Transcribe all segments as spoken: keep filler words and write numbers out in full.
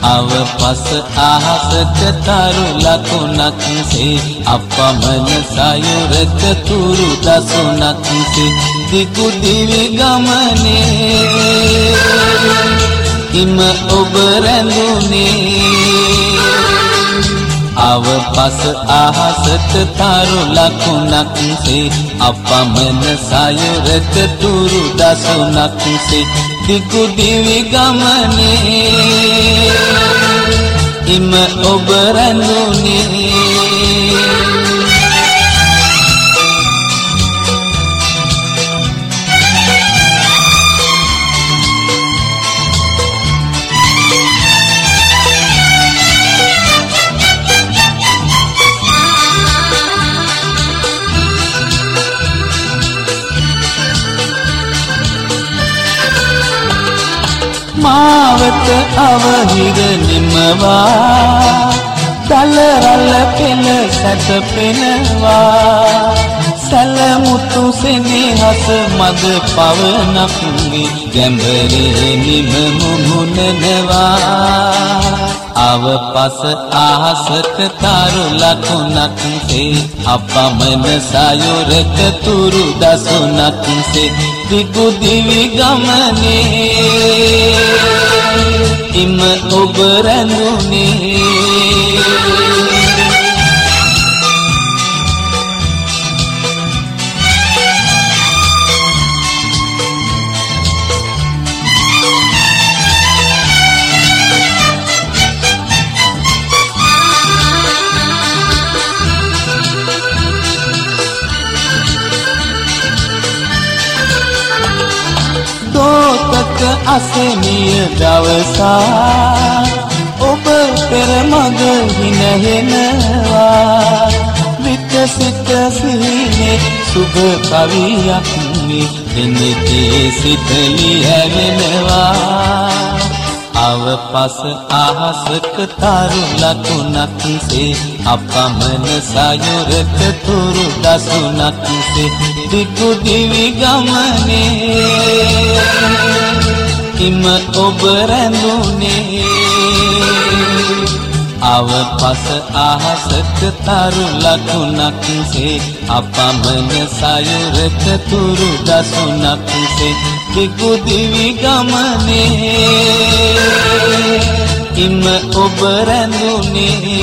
අව පස අහසක තරු ලකුණක් සේ අපමණ සයුරක තුරු දසුණක් සේ දිගු දිවි ගමනේ ඉම ඔබ රැඳුනේ අව පස අහසක තරු ලකුණක් සේ අපමණ සයුරක තුරු දසුණක් සේ දිගු දිවි ගමනේ ඉම ඔබ රැඳුනේ මාවත අවහිර නිමවා දලරල පෙළ සැතපෙනවා සැලමුතු සෙනෙහස මද පවනක් ගැඹරේ නිම මුමුණනවා අව පස අහසක තරු ලකුණක් සේ අපමණ සයුරක තුරු දසුණක් සේ දිගු දිවි ගමනේ ඉම ඔබ රැඳුනේ දෝතක අසෙනිය දවසා ඔබ පෙර මග හිනහෙනවා විකසිත සිහිනේ සුබ කවියක් දෙනෙතේ සිතලි හැවෙනවා අව පස අහසක තරු ලකුණක් සේ අපමණ සයුරක තුරු දසුණක් සේ දිගු දිවි ගමනේ ඉම ඔබ රැඳුනේ අව පස අහසක තරු ලකුණක් සේ අපමණ සයුරක තුරු දසුණක් සේ දිගු දිවි ගමනේ ඉම ඔබ රැඳුනේ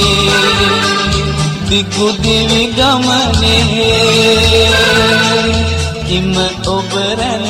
දිගු දිවි ගමනේ ඉම ඔබ රැඳුනේ